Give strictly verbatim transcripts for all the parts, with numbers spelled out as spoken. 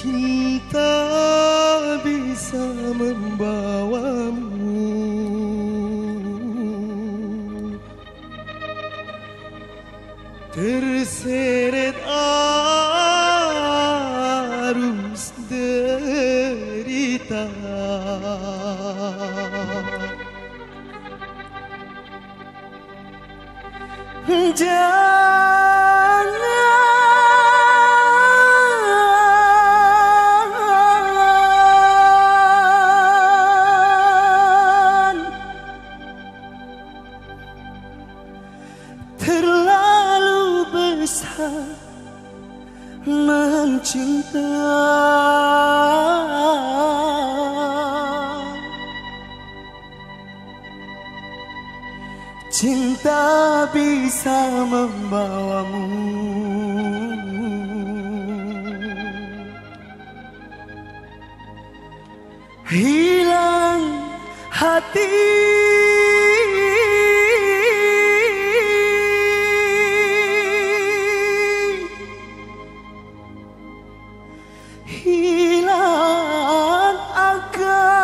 Cinta bisa membawamu terseret arus derita. Jangan terlalu besar mencinta. Cinta bisa membawamu hilang hati. Hilang akal.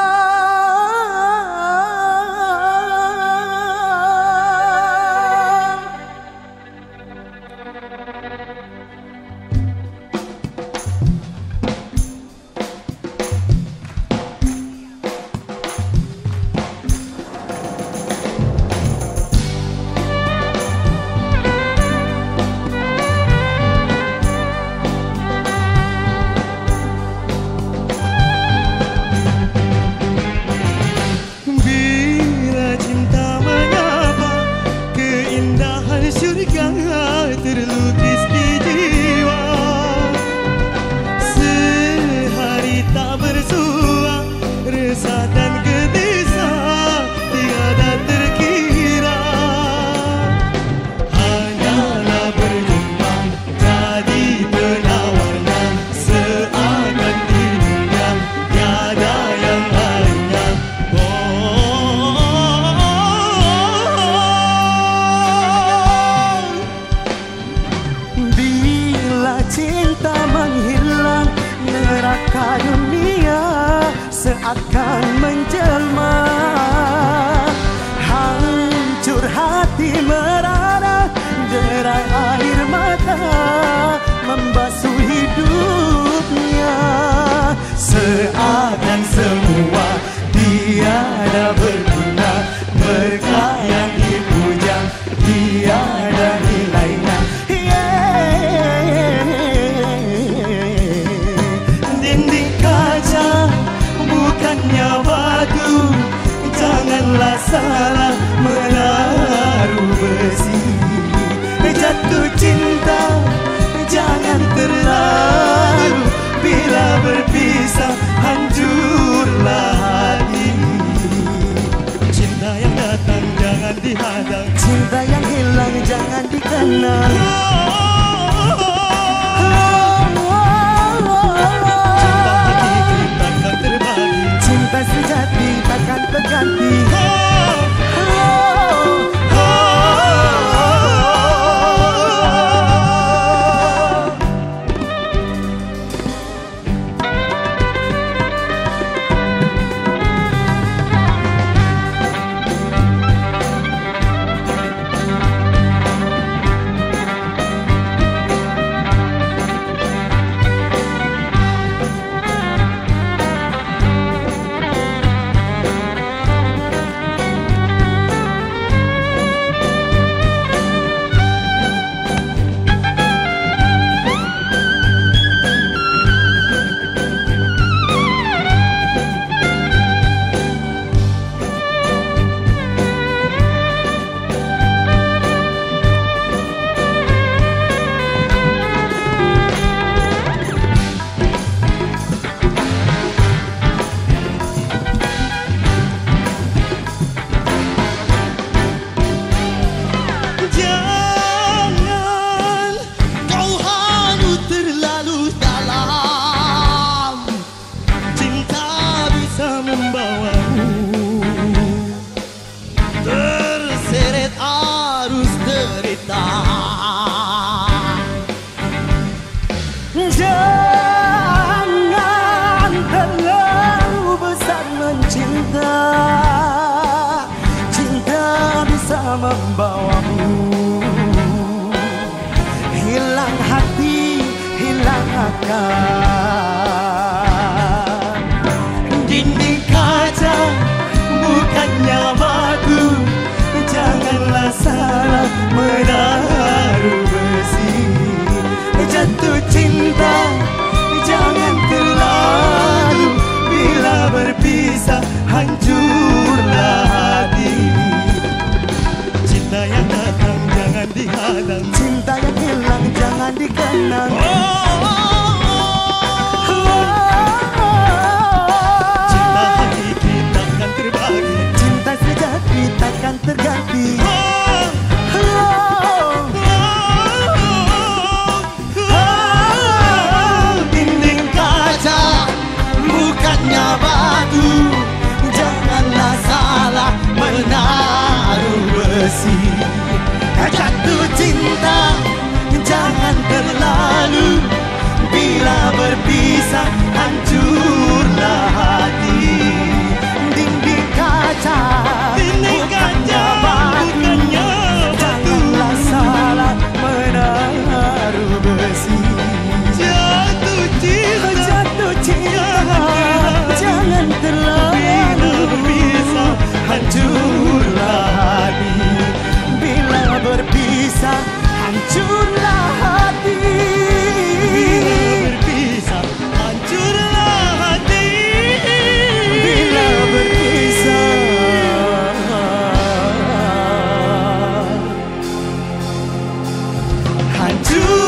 Terlukis di jiwa, sehari tak bersua, resah dan gelisah tiada terkira. Hanyalah berjumpa jadi penawarnya, seakan di dunia tiada yang lainnya. Oh, cinta menghilang, neraka dunia seakan menjelma. Hancur hati merana, derai air mata membasuh hidupnya. Seakan semua tiada berguna, berkah yang dipuja tiada nilainya. Batu, janganlah salah menaruh besi. Jatuh cinta, jangan terlalu, bila berpisah hancurlah hati. Cinta yang datang jangan dihadang, cinta yang hilang jangan dikenang. Cinta sejati takkan terganti. Jangan rasakan. Dinding kaca bukannya batu, janganlah salah menaruh besi. Jatuh cinta jangan terlalu, bila berpisah hancurlah hati. Cinta yang datang jangan dihadang, cinta yang hilang jangan dikenang. Oh, oh, oh, oh. Cinta hakiki takkan terbagi, cinta sejati takkan terganti. Oh, oh, oh, oh, oh. Dinding kaca bukannya batu, janganlah salah menaruh besi. Jatuh cinta jangan terlalu, bila berpisah hancurlah hati. Dinding kaca bukannya batu, janganlah salah menaruh besi. Jatuh cinta, jatuh cinta jangan terlalu, berpisah hancurlah hati. Bila berpisah hancurlah hati. Bila berpisah hancurlah hati. Bila berpisah hancur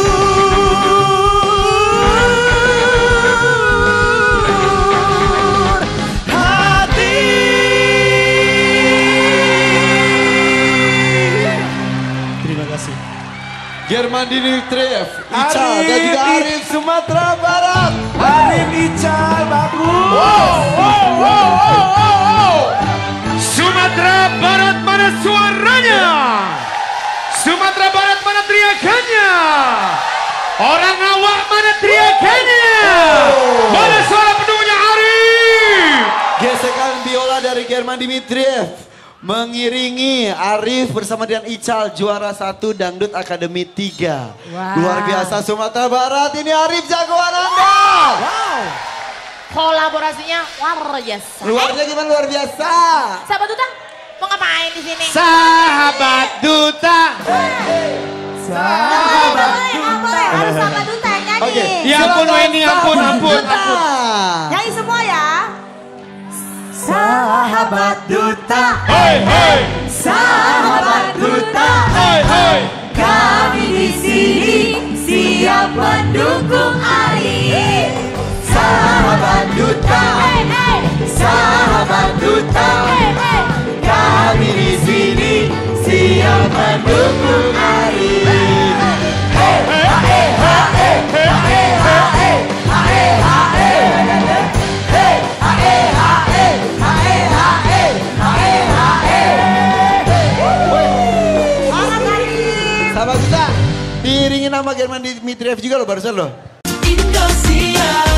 German Dimitriev, Ical dan juga Arif Sumatera Barat. Arif Ical bagus. Wow, wow, wow, wow, wow. Sumatera Barat mana suaranya? Sumatera Barat mana teriakannya? Orang awak mana teriakannya? Mana suara pendukungnya Arif? Gesekan biola dari German Dimitriev mengiringi Arif bersama dengan Ical, juara satu Dangdut Akademi tiga. Wow. Luar biasa Sumatera Barat, ini Arif jagoan Anda. Wow. Kolaborasinya luar biasa. Luarnya gimana luar biasa? Sahabat Duta, mau ngapain di sini? Sahabat Duta. Sahabat Duta. Harus sahabat Duta yang nyanyi. Oke. Ya ampun Weni, ampun, ampun, ampun. Nyanyi semua ya. Sahabat Duta. Hei, hei. Sahabat Duta. Hei, hei. Kami di sini siap mendukung Arif. Sahabat Duta. Sahabat Duta. Kami di sini siap mendukung Arif. Hey, hey, hey, hey, hey, hey, hey, hey, Sahabat kita, diiringin nama German Dimitriev juga loh barusan loh. Indosiar.